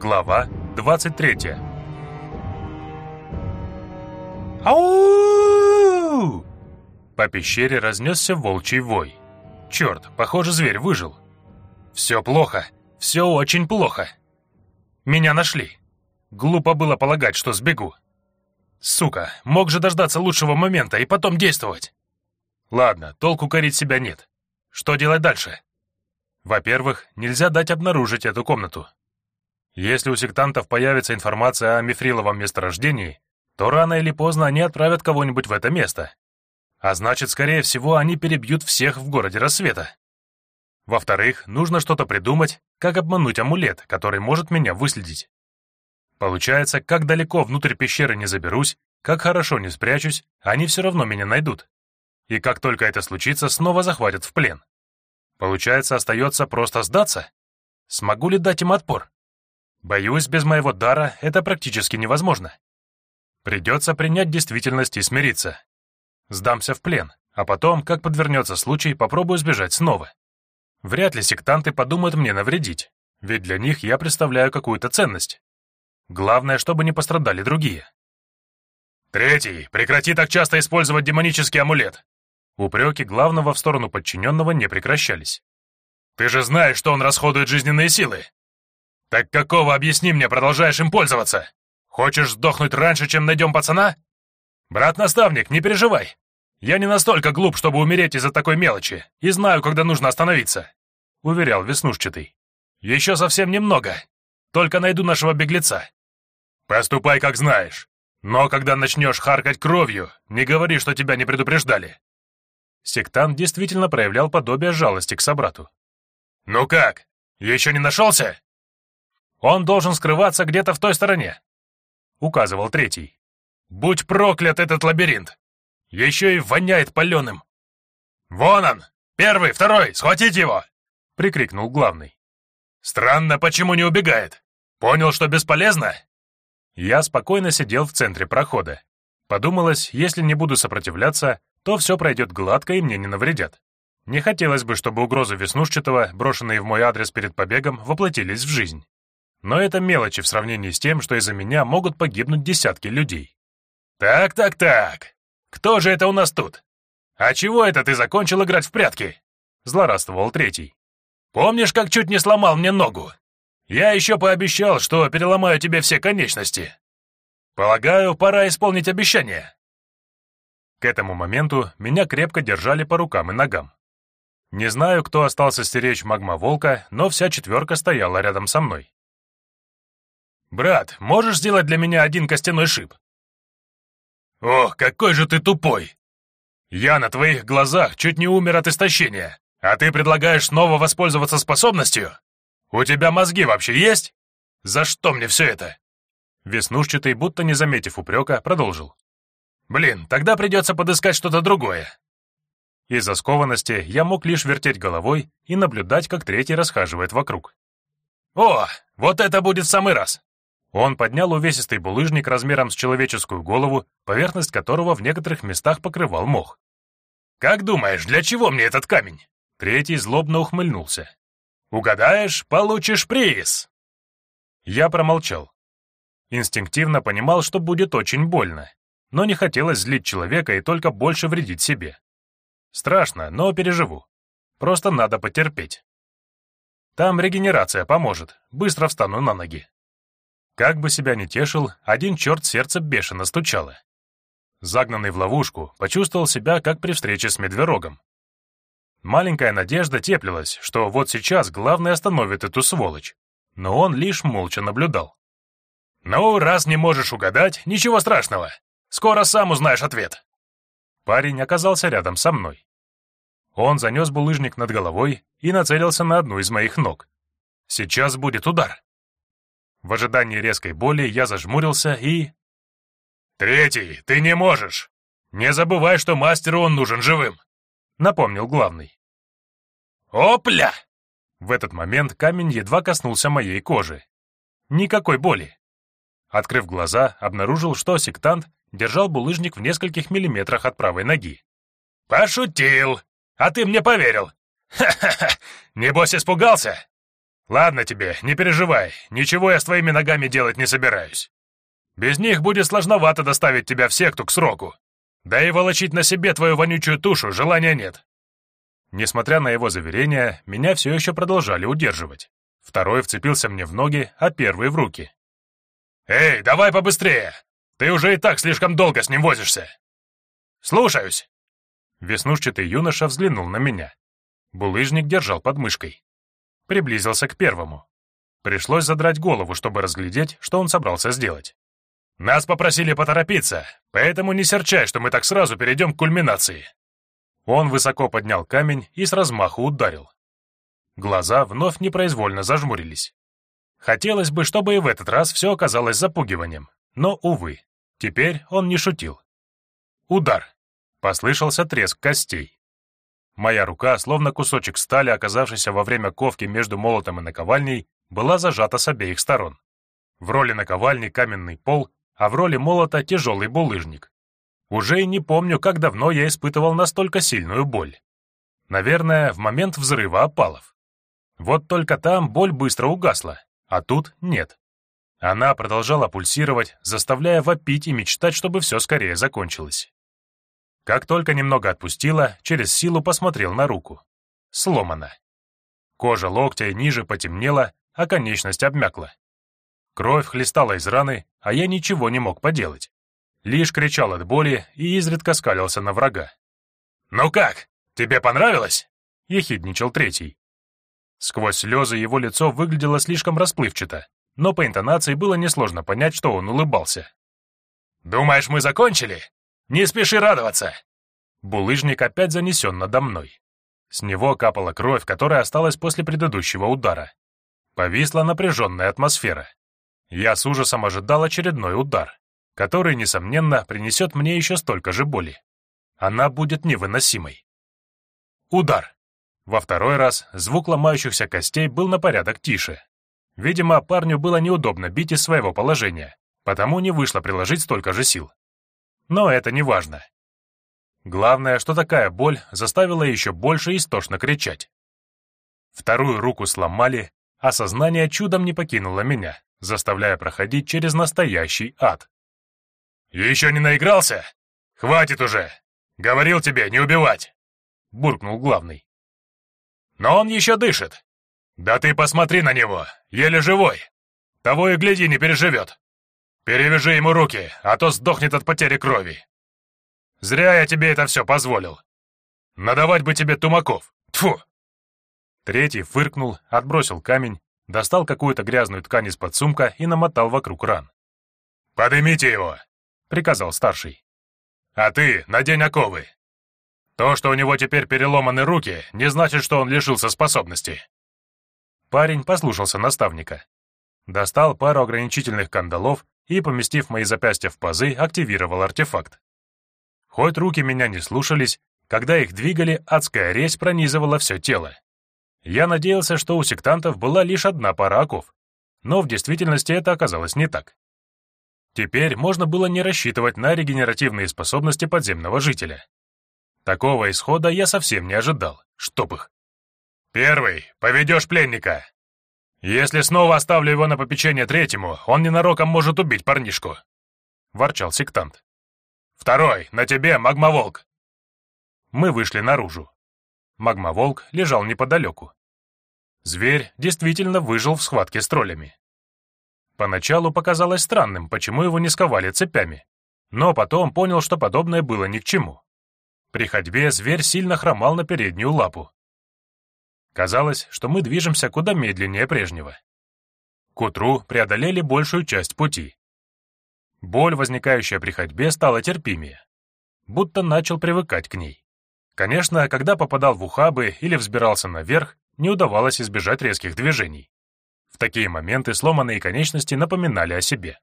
Глава 23. Ау! По пещере разнесся волчий вой. Черт, похоже, зверь выжил. Все плохо, все очень плохо. Меня нашли. Глупо было полагать, что сбегу. Сука, мог же дождаться лучшего момента и потом действовать. Ладно, толку корить себя нет. Что делать дальше? Во-первых, нельзя дать обнаружить эту комнату. Если у сектантов появится информация о мифриловом месторождении, то рано или поздно они отправят кого-нибудь в это место. А значит, скорее всего, они перебьют всех в городе Рассвета. Во-вторых, нужно что-то придумать, как обмануть амулет, который может меня выследить. Получается, как далеко внутрь пещеры не заберусь, как хорошо не спрячусь, они все равно меня найдут. И как только это случится, снова захватят в плен. Получается, остается просто сдаться? Смогу ли дать им отпор? Боюсь, без моего дара это практически невозможно. Придется принять действительность и смириться. Сдамся в плен, а потом, как подвернется случай, попробую сбежать снова. Вряд ли сектанты подумают мне навредить, ведь для них я представляю какую-то ценность. Главное, чтобы не пострадали другие. «Третий, прекрати так часто использовать демонический амулет!» Упреки главного в сторону подчиненного не прекращались. «Ты же знаешь, что он расходует жизненные силы! Так какого, объясни мне, продолжаешь им пользоваться? Хочешь сдохнуть раньше, чем найдем пацана? Брат-наставник, не переживай. Я не настолько глуп, чтобы умереть из-за такой мелочи, и знаю, когда нужно остановиться», — уверял Веснушчатый. «Еще совсем немного. Только найду нашего беглеца. Поступай, как знаешь. Но когда начнешь харкать кровью, не говори, что тебя не предупреждали». Сектант действительно проявлял подобие жалости к собрату. «Ну как, еще не нашелся?» «Он должен скрываться где-то в той стороне», — указывал третий. «Будь проклят этот лабиринт! Еще и воняет паленым!» «Вон он! Первый, второй! Схватить его!» — прикрикнул главный. «Странно, почему не убегает? Понял, что бесполезно?» Я спокойно сидел в центре прохода. Подумалось, если не буду сопротивляться, то все пройдет гладко и мне не навредят. Не хотелось бы, чтобы угрозы Веснушчатого, брошенные в мой адрес перед побегом, воплотились в жизнь. Но это мелочи в сравнении с тем, что из-за меня могут погибнуть десятки людей. «Так. Кто же это у нас тут? А чего это ты закончил играть в прятки?» — злорадствовал третий. «Помнишь, как чуть не сломал мне ногу? Я еще пообещал, что переломаю тебе все конечности. Полагаю, пора исполнить обещание». К этому моменту меня крепко держали по рукам и ногам. Не знаю, кто остался стеречь магма-волка, но вся четверка стояла рядом со мной. «Брат, можешь сделать для меня один костяной шип?» «Ох, какой же ты тупой! Я на твоих глазах чуть не умер от истощения, а ты предлагаешь снова воспользоваться способностью? У тебя мозги вообще есть? За что мне все это?» Веснушчатый, будто не заметив упрека, продолжил. «Блин, тогда придется подыскать что-то другое». Из-за скованности я мог лишь вертеть головой и наблюдать, как третий расхаживает вокруг. «О, вот это будет в самый раз!» Он поднял увесистый булыжник размером с человеческую голову, поверхность которого в некоторых местах покрывал мох. «Как думаешь, для чего мне этот камень?» Третий злобно ухмыльнулся. «Угадаешь, получишь приз!» Я промолчал. Инстинктивно понимал, что будет очень больно, но не хотелось злить человека и только больше вредить себе. Страшно, но переживу. Просто надо потерпеть. Там регенерация поможет, быстро встану на ноги. Как бы себя ни тешил, один черт сердце бешено стучало. Загнанный в ловушку, почувствовал себя, как при встрече с медвежонком. Маленькая надежда теплилась, что вот сейчас главный остановит эту сволочь, но он лишь молча наблюдал. «Ну, раз не можешь угадать, ничего страшного. Скоро сам узнаешь ответ». Парень оказался рядом со мной. Он занес булыжник над головой и нацелился на одну из моих ног. Сейчас будет удар. В ожидании резкой боли я зажмурился и... «Третий, ты не можешь! Не забывай, что мастеру он нужен живым!» — напомнил главный. «Опля!» В этот момент камень едва коснулся моей кожи. Никакой боли. Открыв глаза, обнаружил, что сектант держал булыжник в нескольких миллиметрах от правой ноги. «Пошутил! А ты мне поверил! Ха-ха-ха! Небось испугался?» Ладно тебе, не переживай, ничего я с твоими ногами делать не собираюсь. Без них будет сложновато доставить тебя в секту к сроку. Да и волочить на себе твою вонючую тушу желания нет». Несмотря на его заверения, меня все еще продолжали удерживать. Второй вцепился мне в ноги, а первый в руки. «Эй, давай побыстрее! Ты уже и так слишком долго с ним возишься!» «Слушаюсь!» Веснушчатый юноша взглянул на меня. Булыжник держал под мышкой. Приблизился к первому. Пришлось задрать голову, чтобы разглядеть, что он собрался сделать. «Нас попросили поторопиться, поэтому не серчай, что мы так сразу перейдем к кульминации». Он высоко поднял камень и с размаху ударил. Глаза вновь непроизвольно зажмурились. Хотелось бы, чтобы и в этот раз все оказалось запугиванием, но, увы, теперь он не шутил. Удар. Послышался треск костей. Моя рука, словно кусочек стали, оказавшийся во время ковки между молотом и наковальней, была зажата с обеих сторон. В роли наковальни каменный пол, а в роли молота тяжелый булыжник. Уже и не помню, как давно я испытывал настолько сильную боль. Наверное, в момент взрыва опалов. Вот только там боль быстро угасла, а тут нет. Она продолжала пульсировать, заставляя вопить и мечтать, чтобы все скорее закончилось. Как только немного отпустила, через силу посмотрел на руку. Сломана. Кожа локтя и ниже потемнела, а конечность обмякла. Кровь хлестала из раны, а я ничего не мог поделать. Лишь кричал от боли и изредка скалился на врага. «Ну как, тебе понравилось?» — ехидничал третий. Сквозь слезы его лицо выглядело слишком расплывчато, но по интонации было несложно понять, что он улыбался. «Думаешь, мы закончили? Не спеши радоваться!» Булыжник опять занесен надо мной. С него капала кровь, которая осталась после предыдущего удара. Повисла напряженная атмосфера. Я с ужасом ожидал очередной удар, который, несомненно, принесет мне еще столько же боли. Она будет невыносимой. Удар. Во второй раз звук ломающихся костей был на порядок тише. Видимо, парню было неудобно бить из своего положения, потому не вышло приложить столько же сил. Но это не важно. Главное, что такая боль заставила еще больше истошно кричать. Вторую руку сломали, а сознание чудом не покинуло меня, заставляя проходить через настоящий ад. «Еще не наигрался? Хватит уже! Говорил тебе не убивать!» — буркнул главный. «Но он еще дышит! Да ты посмотри на него, еле живой! Того и гляди, не переживет! Перевяжи ему руки, а то сдохнет от потери крови! Зря я тебе это все позволил! Надавать бы тебе тумаков! Тьфу!» Третий фыркнул, отбросил камень, достал какую-то грязную ткань из-под сумка и намотал вокруг ран. «Подымите его!» — приказал старший. «А ты надень оковы. То, что у него теперь переломаны руки, не значит, что он лишился способности». Парень послушался наставника. Достал пару ограничительных кандалов и, поместив мои запястья в пазы, активировал артефакт. Хоть руки меня не слушались, когда их двигали, адская резь пронизывала все тело. Я надеялся, что у сектантов была лишь одна пара оков, но в действительности это оказалось не так. Теперь можно было не рассчитывать на регенеративные способности подземного жителя. Такого исхода я совсем не ожидал, чтоб их. «Первый, поведешь пленника. Если снова оставлю его на попечение третьему, он ненароком может убить парнишку», — ворчал сектант. «Второй, на тебе магмоволк». Мы вышли наружу. Магмоволк лежал неподалеку. Зверь действительно выжил в схватке с троллями. Поначалу показалось странным, почему его не сковали цепями, но потом понял, что подобное было ни к чему. При ходьбе зверь сильно хромал на переднюю лапу. Казалось, что мы движемся куда медленнее прежнего. К утру преодолели большую часть пути. Боль, возникающая при ходьбе, стала терпимее. Будто начал привыкать к ней. Конечно, когда попадал в ухабы или взбирался наверх, не удавалось избежать резких движений. В такие моменты сломанные конечности напоминали о себе.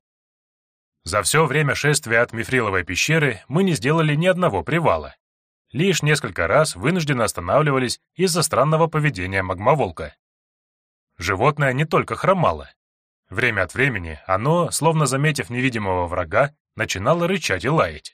За все время шествия от Мифриловой пещеры мы не сделали ни одного привала. Лишь несколько раз вынужденно останавливались из-за странного поведения магмоволка. Животное не только хромало. Время от времени оно, словно заметив невидимого врага, начинало рычать и лаять.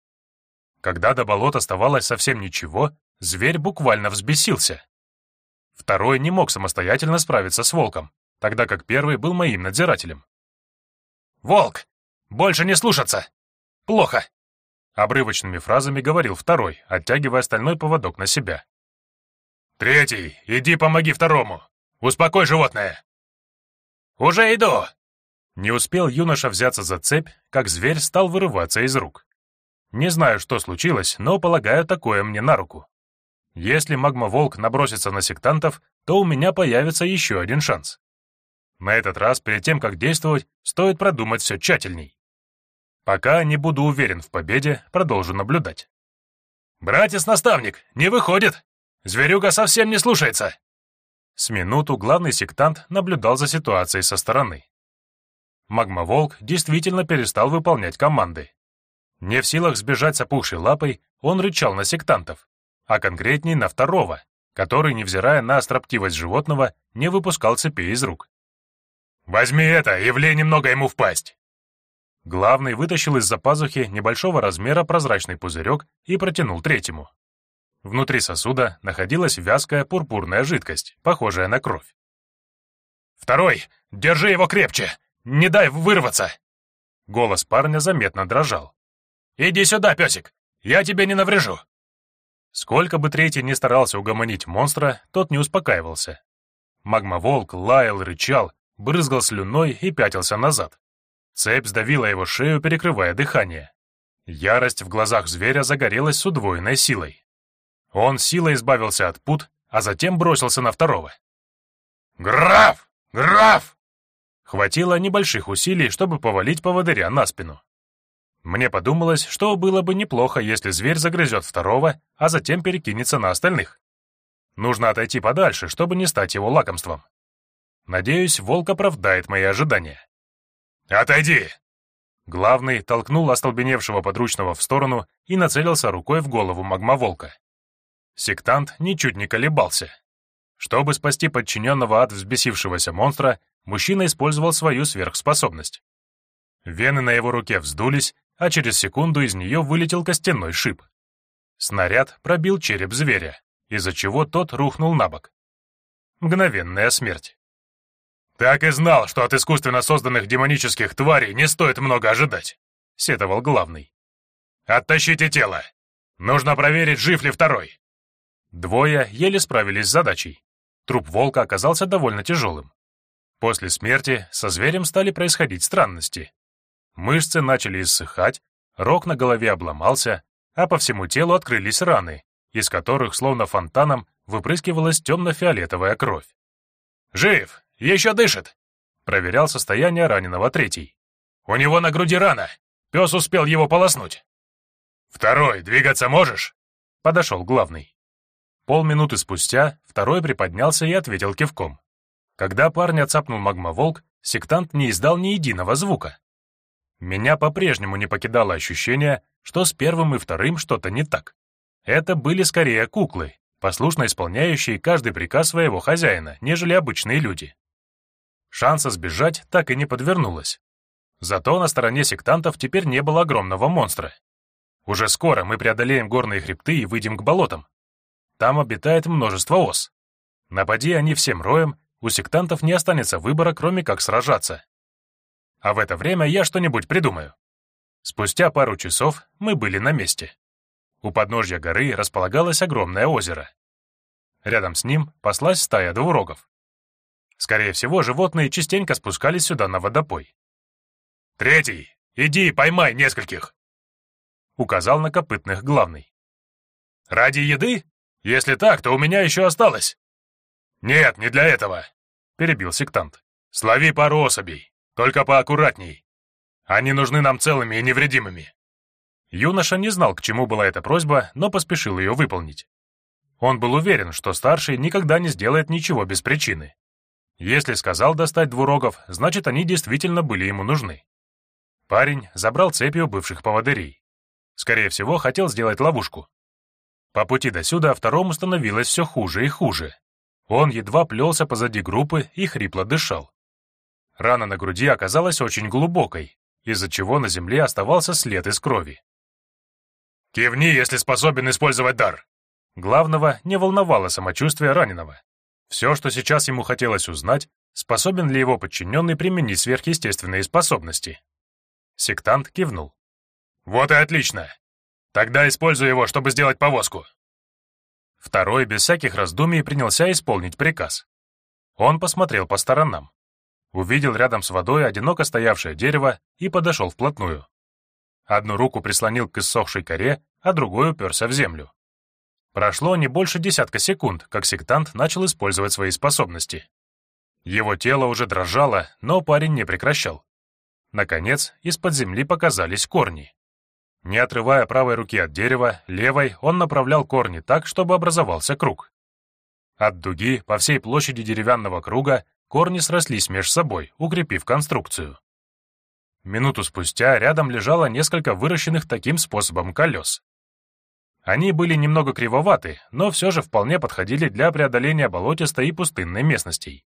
Когда до болот оставалось совсем ничего, зверь буквально взбесился. Второй не мог самостоятельно справиться с волком, тогда как первый был моим надзирателем. «Волк! Больше не слушаться! Плохо!» Обрывочными фразами говорил второй, оттягивая остальной поводок на себя. «Третий, иди помоги второму! Успокой животное!» «Уже иду!» Не успел юноша взяться за цепь, как зверь стал вырываться из рук. Не знаю, что случилось, но, полагаю, такое мне на руку. Если магма-волк набросится на сектантов, то у меня появится еще один шанс. На этот раз, перед тем, как действовать, стоит продумать все тщательней. Пока не буду уверен в победе, продолжу наблюдать. «Братец-наставник, не выходит! Зверюга совсем не слушается!» С минуту главный сектант наблюдал за ситуацией со стороны. Магма-волк действительно перестал выполнять команды. Не в силах сбежать с опухшей лапой, он рычал на сектантов, а конкретней на второго, который, невзирая на строптивость животного, не выпускал цепи из рук. «Возьми это и влей немного ему в пасть!» Главный вытащил из-за пазухи небольшого размера прозрачный пузырек и протянул третьему. Внутри сосуда находилась вязкая пурпурная жидкость, похожая на кровь. «Второй, держи его крепче! Не дай вырваться!» Голос парня заметно дрожал. «Иди сюда, песик! Я тебе не наврежу!» Сколько бы третий ни старался угомонить монстра, тот не успокаивался. Магма-волк лаял, рычал, брызгал слюной и пятился назад. Цепь сдавила его шею, перекрывая дыхание. Ярость в глазах зверя загорелась с удвоенной силой. Он силой избавился от пут, а затем бросился на второго. «Граф! Граф!» Хватило небольших усилий, чтобы повалить поводыря на спину. Мне подумалось, что было бы неплохо, если зверь загрызет второго, а затем перекинется на остальных. Нужно отойти подальше, чтобы не стать его лакомством. Надеюсь, волк оправдает мои ожидания. «Отойди!» Главный толкнул остолбеневшего подручного в сторону и нацелился рукой в голову магма-волка. Сектант ничуть не колебался. Чтобы спасти подчиненного от взбесившегося монстра, мужчина использовал свою сверхспособность. Вены на его руке вздулись, а через секунду из нее вылетел костяной шип. Снаряд пробил череп зверя, из-за чего тот рухнул на бок. Мгновенная смерть. «Так и знал, что от искусственно созданных демонических тварей не стоит много ожидать», — сетовал главный. «Оттащите тело! Нужно проверить, жив ли второй!» Двое еле справились с задачей. Труп волка оказался довольно тяжелым. После смерти со зверем стали происходить странности. Мышцы начали иссыхать, рог на голове обломался, а по всему телу открылись раны, из которых словно фонтаном выпрыскивалась темно-фиолетовая кровь. «Жив! Еще дышит!» — проверял состояние раненого третий. «У него на груди рана! Пес успел его полоснуть!» «Второй, двигаться можешь?» — подошел главный. Полминуты спустя второй приподнялся и ответил кивком. Когда парня цапнул магма-волк, сектант не издал ни единого звука. Меня по-прежнему не покидало ощущение, что с первым и вторым что-то не так. Это были скорее куклы, послушно исполняющие каждый приказ своего хозяина, нежели обычные люди. Шанса сбежать так и не подвернулось. Зато на стороне сектантов теперь не было огромного монстра. Уже скоро мы преодолеем горные хребты и выйдем к болотам. Там обитает множество ос. Напади они всем роем, у сектантов не останется выбора, кроме как сражаться. А в это время я что-нибудь придумаю. Спустя пару часов мы были на месте. У подножья горы располагалось огромное озеро. Рядом с ним паслась стая двурогов. Скорее всего, животные частенько спускались сюда на водопой. «Третий, иди поймай нескольких!» Указал на копытных главный. «Ради еды? Если так, то у меня еще осталось». «Нет, не для этого», — перебил сектант. «Слови пару особей, только поаккуратней. Они нужны нам целыми и невредимыми». Юноша не знал, к чему была эта просьба, но поспешил ее выполнить. Он был уверен, что старший никогда не сделает ничего без причины. Если сказал достать двурогов, значит, они действительно были ему нужны. Парень забрал цепи у бывших поводырей. Скорее всего, хотел сделать ловушку. По пути досюда второму становилось все хуже и хуже. Он едва плелся позади группы и хрипло дышал. Рана на груди оказалась очень глубокой, из-за чего на земле оставался след из крови. «Кивни, если способен использовать дар!» Главного не волновало самочувствие раненого. Все, что сейчас ему хотелось узнать, способен ли его подчиненный применить сверхъестественные способности. Сектант кивнул. «Вот и отлично! Тогда используй его, чтобы сделать повозку!» Второй без всяких раздумий принялся исполнить приказ. Он посмотрел по сторонам. Увидел рядом с водой одиноко стоявшее дерево и подошел вплотную. Одну руку прислонил к иссохшей коре, а другой уперся в землю. Прошло не больше 10 секунд, как сектант начал использовать свои способности. Его тело уже дрожало, но парень не прекращал. Наконец, из-под земли показались корни. Не отрывая правой руки от дерева, левой он направлял корни так, чтобы образовался круг. От дуги по всей площади деревянного круга корни срослись меж собой, укрепив конструкцию. Минуту спустя рядом лежало несколько выращенных таким способом колес. Они были немного кривоваты, но все же вполне подходили для преодоления болотистой и пустынной местностей.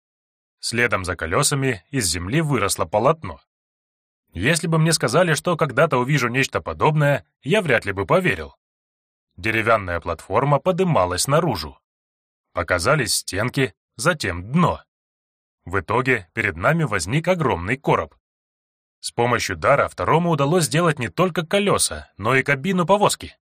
Следом за колесами из земли выросло полотно. Если бы мне сказали, что когда-то увижу нечто подобное, я вряд ли бы поверил. Деревянная платформа подымалась наружу. Показались стенки, затем дно. В итоге перед нами возник огромный короб. С помощью дара второму удалось сделать не только колеса, но и кабину повозки.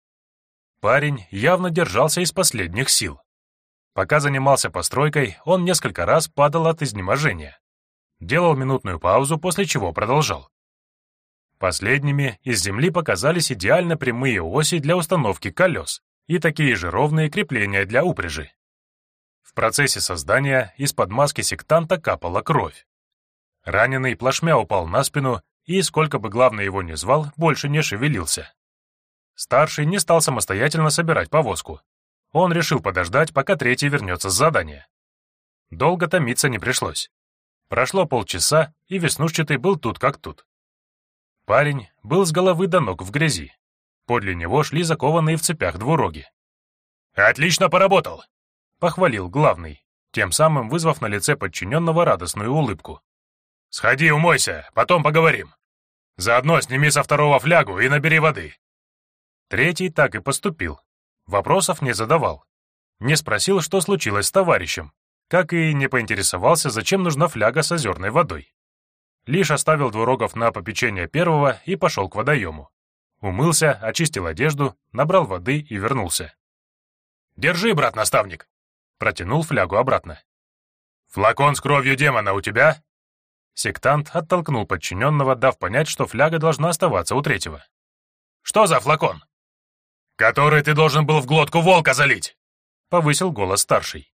Парень явно держался из последних сил. Пока занимался постройкой, он несколько раз падал от изнеможения. Делал минутную паузу, после чего продолжал. Последними из земли показались идеально прямые оси для установки колес и такие же ровные крепления для упряжи. В процессе создания из-под маски сектанта капала кровь. Раненый плашмя упал на спину и, сколько бы главный его ни звал, больше не шевелился. Старший не стал самостоятельно собирать повозку. Он решил подождать, пока третий вернется с задания. Долго томиться не пришлось. Прошло полчаса, и веснушчатый был тут как тут. Парень был с головы до ног в грязи. Подле него шли закованные в цепях двуроги. «Отлично поработал!» — похвалил главный, тем самым вызвав на лице подчиненного радостную улыбку. «Сходи, умойся, потом поговорим. Заодно сними со второго флягу и набери воды». Третий так и поступил. Вопросов не задавал. Не спросил, что случилось с товарищем, как и не поинтересовался, зачем нужна фляга с озерной водой. Лишь оставил двурогов на попечение первого и пошел к водоему. Умылся, очистил одежду, набрал воды и вернулся. «Держи, брат-наставник!» Протянул флягу обратно. «Флакон с кровью демона у тебя?» Сектант оттолкнул подчиненного, дав понять, что фляга должна оставаться у третьего. «Что за флакон?» «Который ты должен был в глотку волка залить!» — повысил голос старший.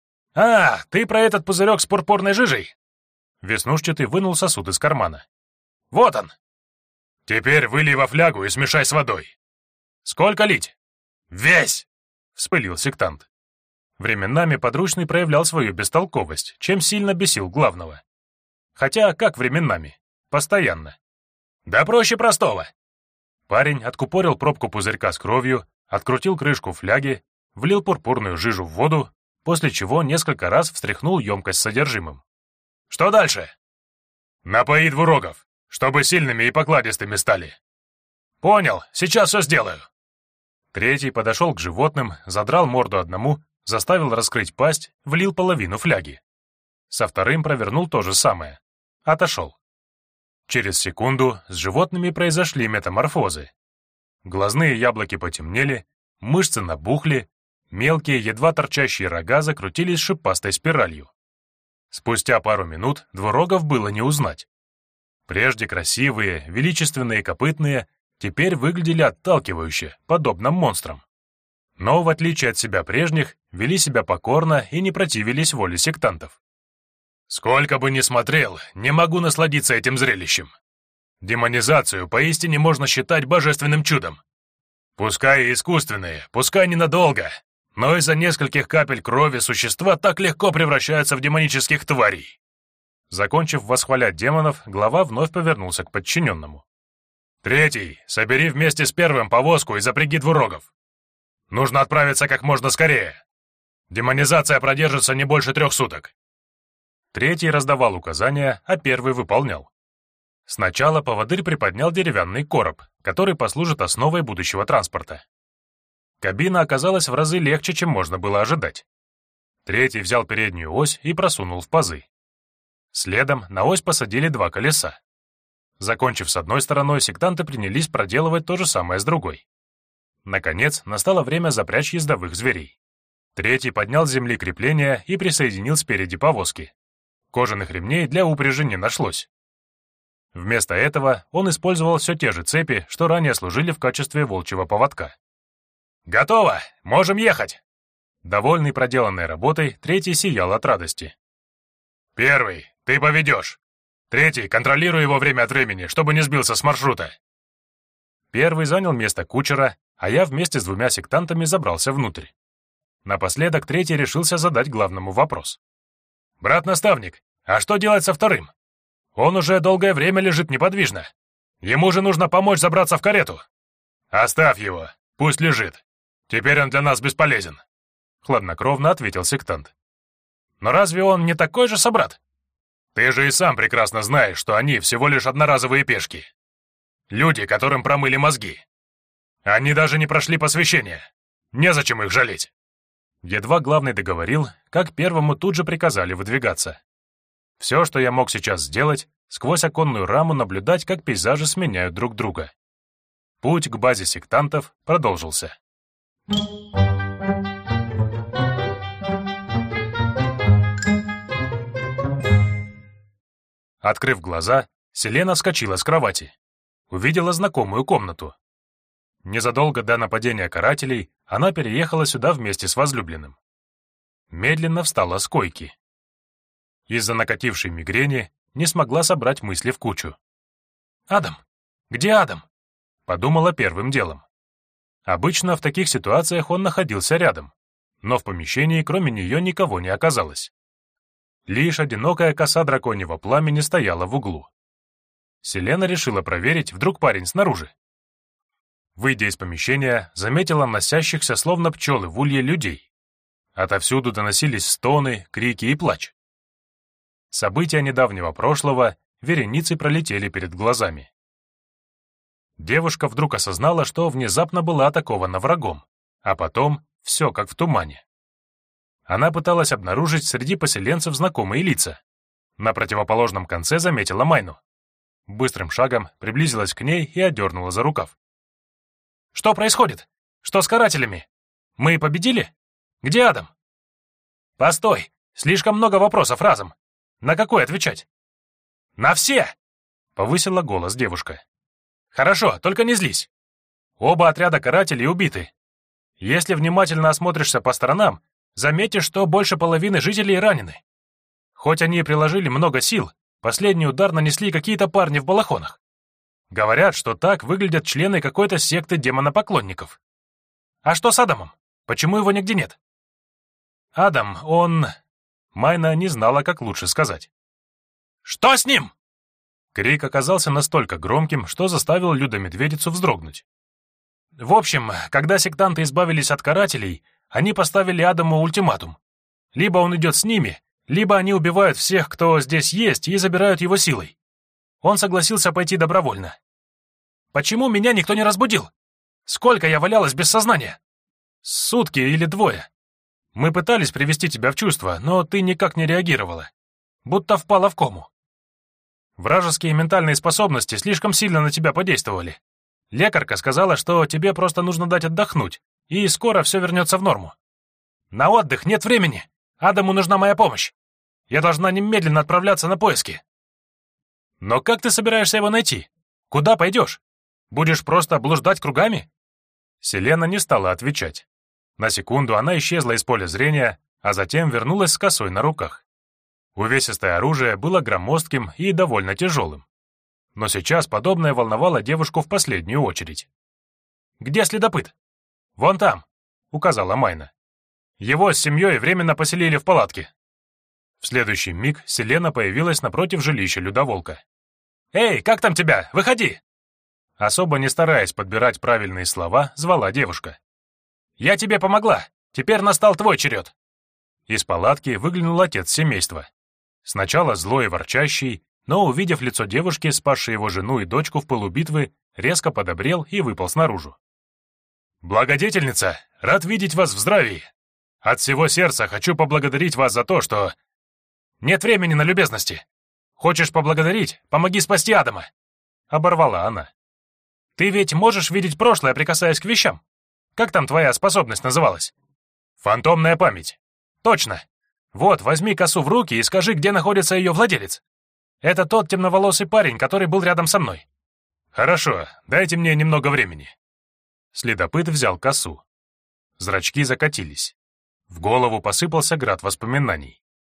«А, ты про этот пузырек с пурпурной жижей?» Веснушчатый вынул сосуд из кармана. «Вот он!» «Теперь вылей во флягу и смешай с водой». «Сколько лить?» «Весь!» — вспылил сектант. Временами подручный проявлял свою бестолковость, чем сильно бесил главного. Хотя, как временами? Постоянно. «Да проще простого!» Парень откупорил пробку пузырька с кровью, открутил крышку фляги, влил пурпурную жижу в воду, после чего несколько раз встряхнул емкость с содержимым. «Что дальше?» «Напои двурогов, чтобы сильными и покладистыми стали». «Понял, сейчас все сделаю». Третий подошел к животным, задрал морду одному, заставил раскрыть пасть, влил половину фляги. Со вторым провернул то же самое. Отошел. Через секунду с животными произошли метаморфозы. Глазные яблоки потемнели, мышцы набухли, мелкие, едва торчащие рога закрутились шипастой спиралью. Спустя пару минут двурогов было не узнать. Прежде красивые, величественные копытные теперь выглядели отталкивающе, подобно монстрам. Но, в отличие от себя прежних, вели себя покорно и не противились воле сектантов. «Сколько бы ни смотрел, не могу насладиться этим зрелищем. Демонизацию поистине можно считать божественным чудом. Пускай и искусственные, пускай ненадолго, но из-за нескольких капель крови существа так легко превращаются в демонических тварей». Закончив восхвалять демонов, глава вновь повернулся к подчиненному. «Третий, собери вместе с первым повозку и запряги двурогов. Нужно отправиться как можно скорее. Демонизация продержится не больше 3 суток». Третий раздавал указания, а первый выполнял. Сначала поводырь приподнял деревянный короб, который послужит основой будущего транспорта. Кабина оказалась в разы легче, чем можно было ожидать. Третий взял переднюю ось и просунул в пазы. Следом на ось посадили 2 колеса. Закончив с одной стороной, сектанты принялись проделывать то же самое с другой. Наконец, настало время запрячь ездовых зверей. Третий поднял с земли крепления и присоединил спереди повозки. Кожаных ремней для упряжи не нашлось. Вместо этого он использовал все те же цепи, что ранее служили в качестве волчьего поводка. «Готово! Можем ехать!» Довольный проделанной работой, третий сиял от радости. «Первый, ты поведешь. Третий, контролируй его время от времени, чтобы не сбился с маршрута». Первый занял место кучера, а я вместе с 2 сектантами забрался внутрь. Напоследок третий решился задать главному вопрос. «Брат-наставник, а что делать со вторым? Он уже долгое время лежит неподвижно. Ему же нужно помочь забраться в карету». «Оставь его, пусть лежит. Теперь он для нас бесполезен», — хладнокровно ответил сектант. «Но разве он не такой же собрат? Ты же и сам прекрасно знаешь, что они всего лишь одноразовые пешки. Люди, которым промыли мозги. Они даже не прошли посвящение. Незачем их жалеть». Едва главный договорил, как первому тут же приказали выдвигаться. Все, что я мог сейчас сделать, сквозь оконную раму наблюдать, как пейзажи сменяют друг друга. Путь к базе сектантов продолжился. Открыв глаза, Селена вскочила с кровати. Увидела знакомую комнату. Незадолго до нападения карателей она переехала сюда вместе с возлюбленным. Медленно встала с койки. Из-за накатившей мигрени не смогла собрать мысли в кучу. «Адам? Где Адам?» — подумала первым делом. Обычно в таких ситуациях он находился рядом, но в помещении кроме нее никого не оказалось. Лишь одинокая коса драконьего пламени стояла в углу. Селена решила проверить, вдруг парень снаружи. Выйдя из помещения, заметила носящихся, словно пчелы в улье, людей. Отовсюду доносились стоны, крики и плач. События недавнего прошлого вереницей пролетели перед глазами. Девушка вдруг осознала, что внезапно была атакована врагом, а потом все как в тумане. Она пыталась обнаружить среди поселенцев знакомые лица. На противоположном конце заметила Майну. Быстрым шагом приблизилась к ней и одернула за рукав. «Что происходит? Что с карателями? Мы победили? Где Адам?» «Постой! Слишком много вопросов разом. На какой отвечать?» «На все!» — повысила голос девушка. «Хорошо, только не злись. Оба отряда карателей убиты. Если внимательно осмотришься по сторонам, заметишь, что больше половины жителей ранены. Хоть они и приложили много сил, последний удар нанесли какие-то парни в балахонах. Говорят, что так выглядят члены какой-то секты демонопоклонников. А что с Адамом? Почему его нигде нет?» «Адам, он...» Майна не знала, как лучше сказать. «Что с ним?» Крик оказался настолько громким, что заставил Люда-медведицу вздрогнуть. В общем, когда сектанты избавились от карателей, они поставили Адаму ультиматум. Либо он идет с ними, либо они убивают всех, кто здесь есть, и забирают его силой. Он согласился пойти добровольно. «Почему меня никто не разбудил? Сколько я валялась без сознания?» «Сутки или 2. Мы пытались привести тебя в чувство, но ты никак не реагировала. Будто впала в кому. Вражеские ментальные способности слишком сильно на тебя подействовали. Лекарка сказала, что тебе просто нужно дать отдохнуть, и скоро все вернется в норму. На отдых нет времени. Адаму нужна моя помощь. Я должна немедленно отправляться на поиски». «Но как ты собираешься его найти? Куда пойдешь? Будешь просто блуждать кругами?» Селена не стала отвечать. На секунду она исчезла из поля зрения, а затем вернулась с косой на руках. Увесистое оружие было громоздким и довольно тяжелым. Но сейчас подобное волновало девушку в последнюю очередь. «Где следопыт?» «Вон там», — указала Майна. «Его с семьей временно поселили в палатке». В следующий миг Селена появилась напротив жилища Людоволка. «Эй, как там тебя? Выходи!» Особо не стараясь подбирать правильные слова, звала девушка. «Я тебе помогла. Теперь настал твой черед». Из палатки выглянул отец семейства. Сначала злой и ворчащий, но, увидев лицо девушки, спасшей его жену и дочку в пылу битвы, резко подобрел и выполз наружу. «Благодетельница, рад видеть вас в здравии! От всего сердца хочу поблагодарить вас за то, что... Нет времени на любезности. Хочешь поблагодарить? Помоги спасти Адама. Оборвала она. Ты ведь можешь видеть прошлое, прикасаясь к вещам? Как там твоя способность называлась? Фантомная память. Точно. Вот, возьми косу в руки и скажи, где находится ее владелец. Это тот темноволосый парень, который был рядом со мной. Хорошо, дайте мне немного времени. Следопыт взял косу. Зрачки закатились. В голову посыпался град воспоминаний.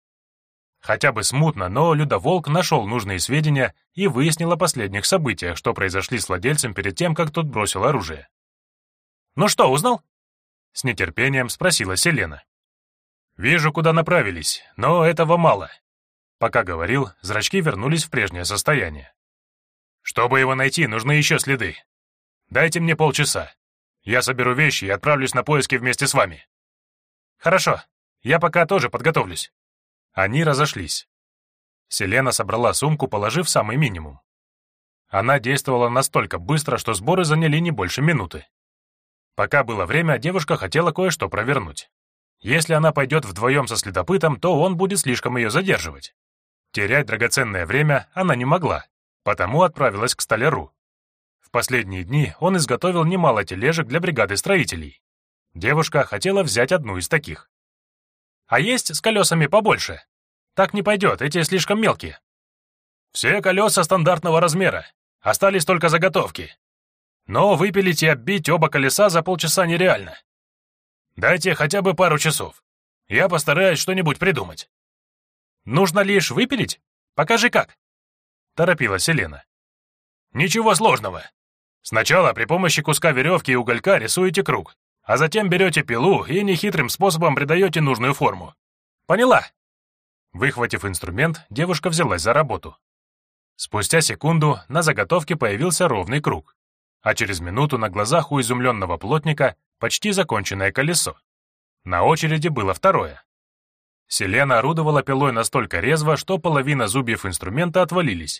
Хотя бы смутно, но Людоволк нашел нужные сведения и выяснил о последних событиях, что произошли с владельцем перед тем, как тот бросил оружие. «Ну что, узнал?» — с нетерпением спросила Селена. «Вижу, куда направились, но этого мало». Пока говорил, зрачки вернулись в прежнее состояние. «Чтобы его найти, нужны еще следы. Дайте мне полчаса. Я соберу вещи и отправлюсь на поиски вместе с вами». «Хорошо, я пока тоже подготовлюсь». Они разошлись. Селена собрала сумку, положив самый минимум. Она действовала настолько быстро, что сборы заняли не больше минуты. Пока было время, девушка хотела кое-что провернуть. Если она пойдет вдвоем со следопытом, то он будет слишком ее задерживать. Терять драгоценное время она не могла, потому отправилась к столяру. В последние дни он изготовил немало тележек для бригады строителей. Девушка хотела взять одну из таких. «А есть с колесами побольше? Так не пойдет, эти слишком мелкие». «Все колеса стандартного размера, остались только заготовки. Но выпилить и оббить оба колеса за полчаса нереально. Дайте хотя бы пару часов. Я постараюсь что-нибудь придумать». «Нужно лишь выпилить? Покажи как», — торопила Селена. «Ничего сложного. Сначала при помощи куска веревки и уголька рисуете круг, а затем берете пилу и нехитрым способом придаете нужную форму. Поняла?» Выхватив инструмент, девушка взялась за работу. Спустя секунду на заготовке появился ровный круг, а через минуту на глазах у изумленного плотника почти законченное колесо. На очереди было второе. Селена орудовала пилой настолько резво, что половина зубьев инструмента отвалились.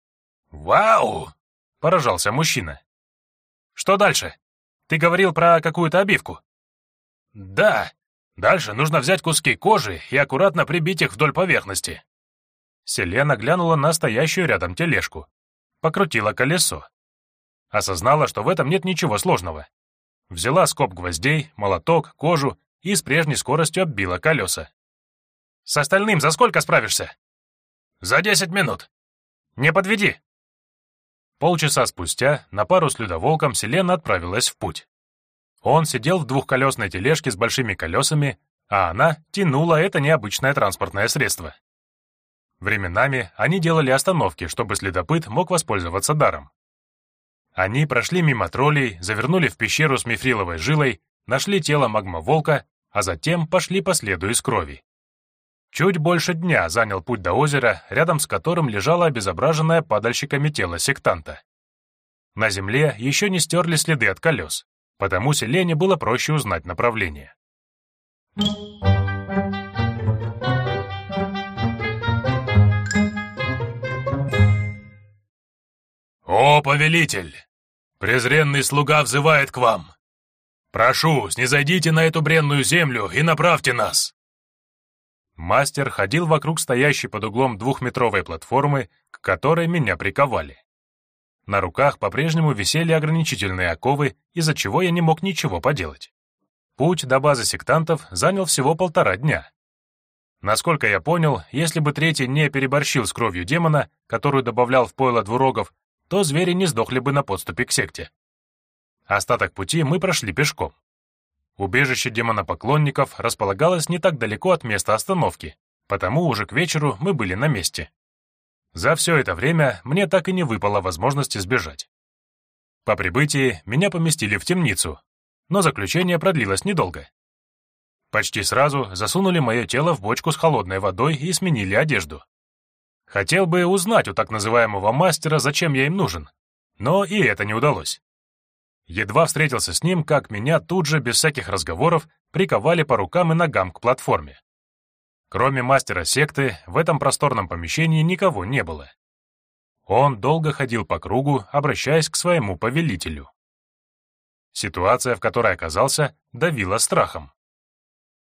«Вау!» — поражался мужчина. «Что дальше? Ты говорил про какую-то обивку?» «Да. Дальше нужно взять куски кожи и аккуратно прибить их вдоль поверхности». Селена глянула на стоящую рядом тележку. Покрутила колесо. Осознала, что в этом нет ничего сложного. Взяла скоб гвоздей, молоток, кожу и с прежней скоростью оббила колеса. «С остальным за сколько справишься?» «За 10 минут». «Не подведи». Полчаса спустя на пару с Людоволком Селена отправилась в путь. Он сидел в двухколесной тележке с большими колесами, а она тянула это необычное транспортное средство. Временами они делали остановки, чтобы следопыт мог воспользоваться даром. Они прошли мимо троллей, завернули в пещеру с мифриловой жилой, нашли тело магмоволка, а затем пошли по следу из крови. Чуть больше дня занял путь до озера, рядом с которым лежало обезображенное падальщиками тело сектанта. На земле еще не стерли следы от колес, потому Селене было проще узнать направление. «О, повелитель! Презренный слуга взывает к вам! Прошу, снизойдите на эту бренную землю и направьте нас!» Мастер ходил вокруг стоящей под углом двухметровой платформы, к которой меня приковали. На руках по-прежнему висели ограничительные оковы, из-за чего я не мог ничего поделать. Путь до базы сектантов занял всего 1,5 дня. Насколько я понял, если бы третий не переборщил с кровью демона, которую добавлял в пойло двурогов, то звери не сдохли бы на подступе к секте. Остаток пути мы прошли пешком. Убежище демонопоклонников располагалось не так далеко от места остановки, потому уже к вечеру мы были на месте. За все это время мне так и не выпало возможности сбежать. По прибытии меня поместили в темницу, но заключение продлилось недолго. Почти сразу засунули мое тело в бочку с холодной водой и сменили одежду. Хотел бы узнать у так называемого мастера, зачем я им нужен, но и это не удалось. Едва встретился с ним, как меня тут же, без всяких разговоров, приковали по рукам и ногам к платформе. Кроме мастера секты, в этом просторном помещении никого не было. Он долго ходил по кругу, обращаясь к своему повелителю. Ситуация, в которой оказался, давила страхом.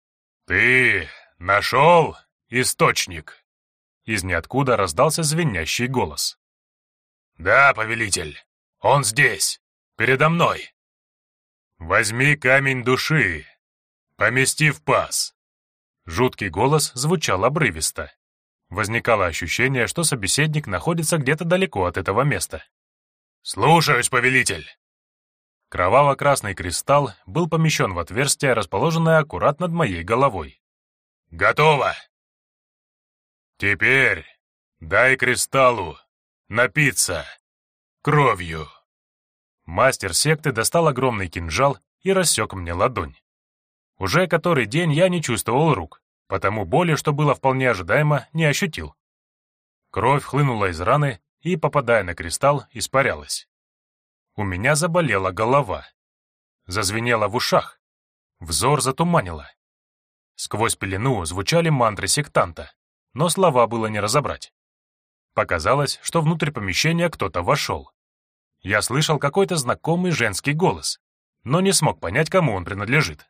«Ты нашел источник?» Из ниоткуда раздался звенящий голос. «Да, повелитель, он здесь, передо мной». «Возьми камень души, помести в паз». Жуткий голос звучал обрывисто. Возникало ощущение, что собеседник находится где-то далеко от этого места. «Слушаюсь, повелитель!» Кроваво-красный кристалл был помещен в отверстие, расположенное аккурат над моей головой. «Готово!» «Теперь дай кристаллу напиться кровью». Мастер секты достал огромный кинжал и рассек мне ладонь. Уже который день я не чувствовал рук, потому боли, что было вполне ожидаемо, не ощутил. Кровь хлынула из раны и, попадая на кристалл, испарялась. У меня заболела голова. Зазвенело в ушах. Взор затуманило. Сквозь пелену звучали мантры сектанта, но слова было не разобрать. Показалось, что внутрь помещения кто-то вошел. Я слышал какой-то знакомый женский голос, но не смог понять, кому он принадлежит.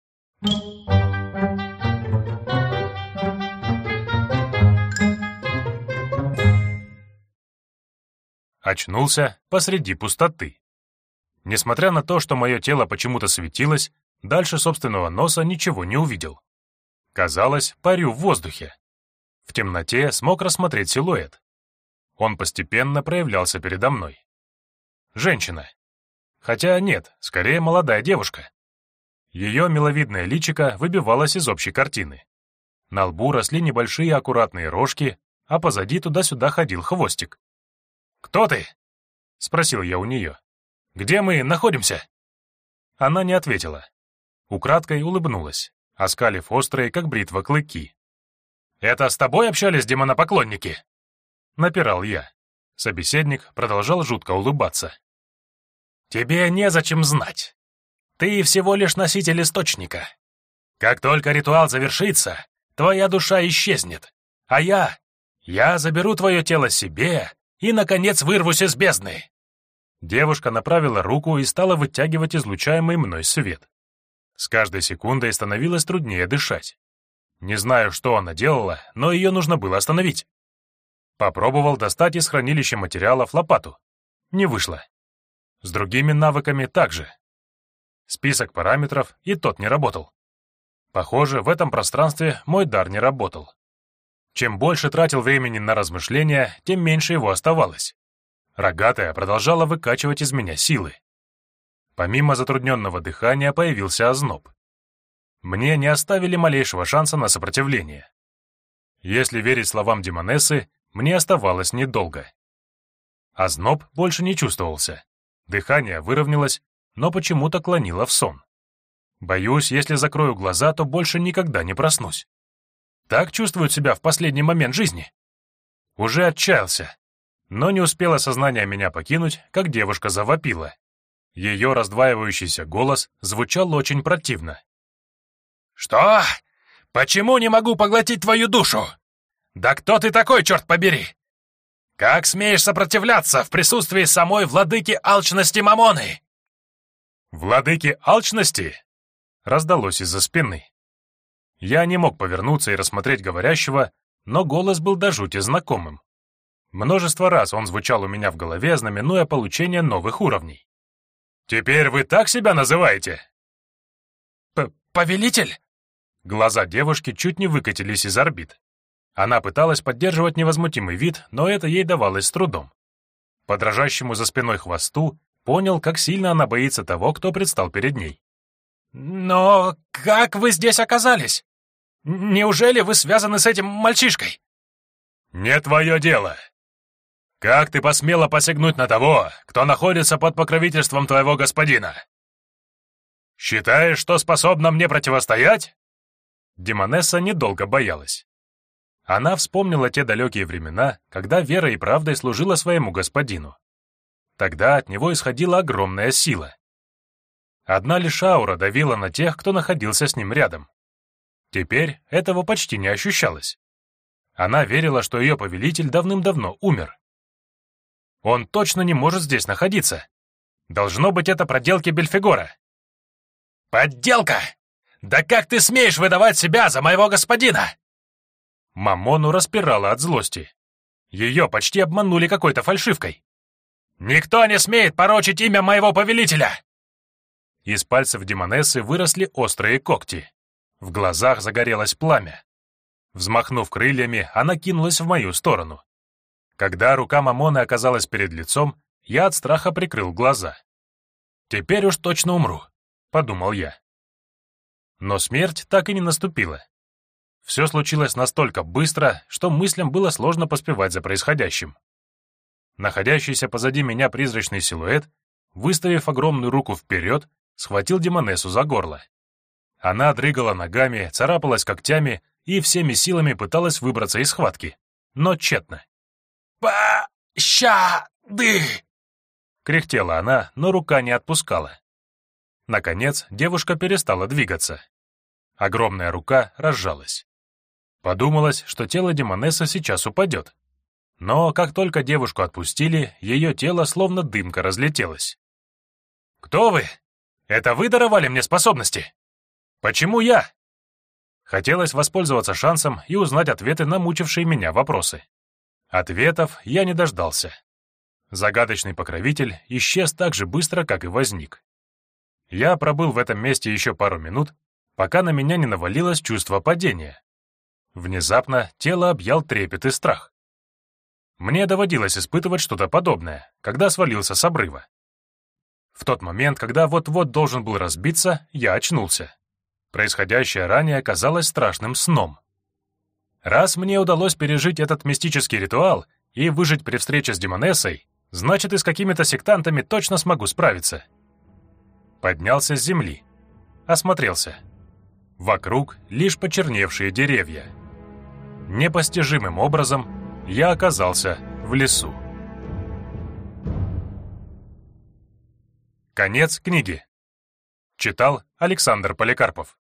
Очнулся посреди пустоты. Несмотря на то, что мое тело почему-то светилось, дальше собственного носа ничего не увидел. Казалось, парю в воздухе. В темноте смог рассмотреть силуэт. Он постепенно проявлялся передо мной. Женщина. Хотя нет, скорее молодая девушка. Ее миловидное личико выбивалось из общей картины. На лбу росли небольшие аккуратные рожки, а позади туда-сюда ходил хвостик. «Кто ты?» — спросил я у нее. «Где мы находимся?» Она не ответила. Украдкой улыбнулась, оскалив острые, как бритва, клыки. «Это с тобой общались демонопоклонники?» — напирал я. Собеседник продолжал жутко улыбаться. «Тебе незачем знать. Ты всего лишь носитель источника. Как только ритуал завершится, твоя душа исчезнет, а я заберу твое тело себе и, наконец, вырвусь из бездны». Девушка направила руку и стала вытягивать излучаемый мной свет. С каждой секундой становилось труднее дышать. Не знаю, что она делала, но ее нужно было остановить. Попробовал достать из хранилища материалов лопату. Не вышло. С другими навыками также. Список параметров и тот не работал. Похоже, в этом пространстве мой дар не работал. Чем больше тратил времени на размышления, тем меньше его оставалось. Рогатая продолжала выкачивать из меня силы. Помимо затрудненного дыхания появился озноб. Мне не оставили малейшего шанса на сопротивление. Если верить словам демонессы, мне оставалось недолго. Озноб больше не чувствовался. Дыхание выровнялось, но почему-то клонило в сон. Боюсь, если закрою глаза, то больше никогда не проснусь. Так чувствуют себя в последний момент жизни. Уже отчаялся, но не успело сознание меня покинуть, как девушка завопила. Ее раздваивающийся голос звучал очень противно. «Что? Почему не могу поглотить твою душу? Да кто ты такой, черт побери? Как смеешь сопротивляться в присутствии самой владыки алчности Мамоны?» «Владыки алчности?» раздалось из-за спины. Я не мог повернуться и рассмотреть говорящего, но голос был до жути знакомым. Множество раз он звучал у меня в голове, знаменуя получение новых уровней. «Теперь вы так себя называете?» «Повелитель?» Глаза девушки чуть не выкатились из орбит. Она пыталась поддерживать невозмутимый вид, но это ей давалось с трудом. По дрожащему за спиной хвосту понял, как сильно она боится того, кто предстал перед ней. «Но как вы здесь оказались? Неужели вы связаны с этим мальчишкой?» «Не твое дело. Как ты посмела посягнуть на того, кто находится под покровительством твоего господина? Считаешь, что способна мне противостоять?» Демонесса недолго боялась. Она вспомнила те далекие времена, когда верой и правдой служила своему господину. Тогда от него исходила огромная сила. Одна лишь аура давила на тех, кто находился с ним рядом. Теперь этого почти не ощущалось. Она верила, что ее повелитель давным-давно умер. Он точно не может здесь находиться. Должно быть, это проделки Бельфегора. «Подделка! Да как ты смеешь выдавать себя за моего господина?» Мамону распирала от злости. Ее почти обманули какой-то фальшивкой. «Никто не смеет порочить имя моего повелителя!» Из пальцев демонессы выросли острые когти. В глазах загорелось пламя. Взмахнув крыльями, она кинулась в мою сторону. Когда рука Мамоны оказалась перед лицом, я от страха прикрыл глаза. «Теперь уж точно умру», — подумал я. Но смерть так и не наступила. Все случилось настолько быстро, что мыслям было сложно поспевать за происходящим. Находящийся позади меня призрачный силуэт, выставив огромную руку вперед, схватил демонессу за горло. Она дрыгала ногами, царапалась когтями и всеми силами пыталась выбраться из схватки, но тщетно. «Пощады!» — кряхтела она, но рука не отпускала. Наконец, девушка перестала двигаться. Огромная рука разжалась. Подумалось, что тело демонессы сейчас упадет. Но как только девушку отпустили, ее тело словно дымка разлетелось. «Кто вы? Это вы даровали мне способности? Почему я?» Хотелось воспользоваться шансом и узнать ответы на мучившие меня вопросы. Ответов я не дождался. Загадочный покровитель исчез так же быстро, как и возник. Я пробыл в этом месте еще пару минут, пока на меня не навалилось чувство падения. Внезапно тело объял трепет и страх. Мне доводилось испытывать что-то подобное, когда свалился с обрыва. В тот момент, когда вот-вот должен был разбиться, я очнулся. Происходящее ранее казалось страшным сном. Раз мне удалось пережить этот мистический ритуал и выжить при встрече с демонессой, значит, и с какими-то сектантами точно смогу справиться. Поднялся с земли. Осмотрелся. Вокруг лишь почерневшие деревья. Непостижимым образом я оказался в лесу. Конец книги. Читал Александр Поликарпов.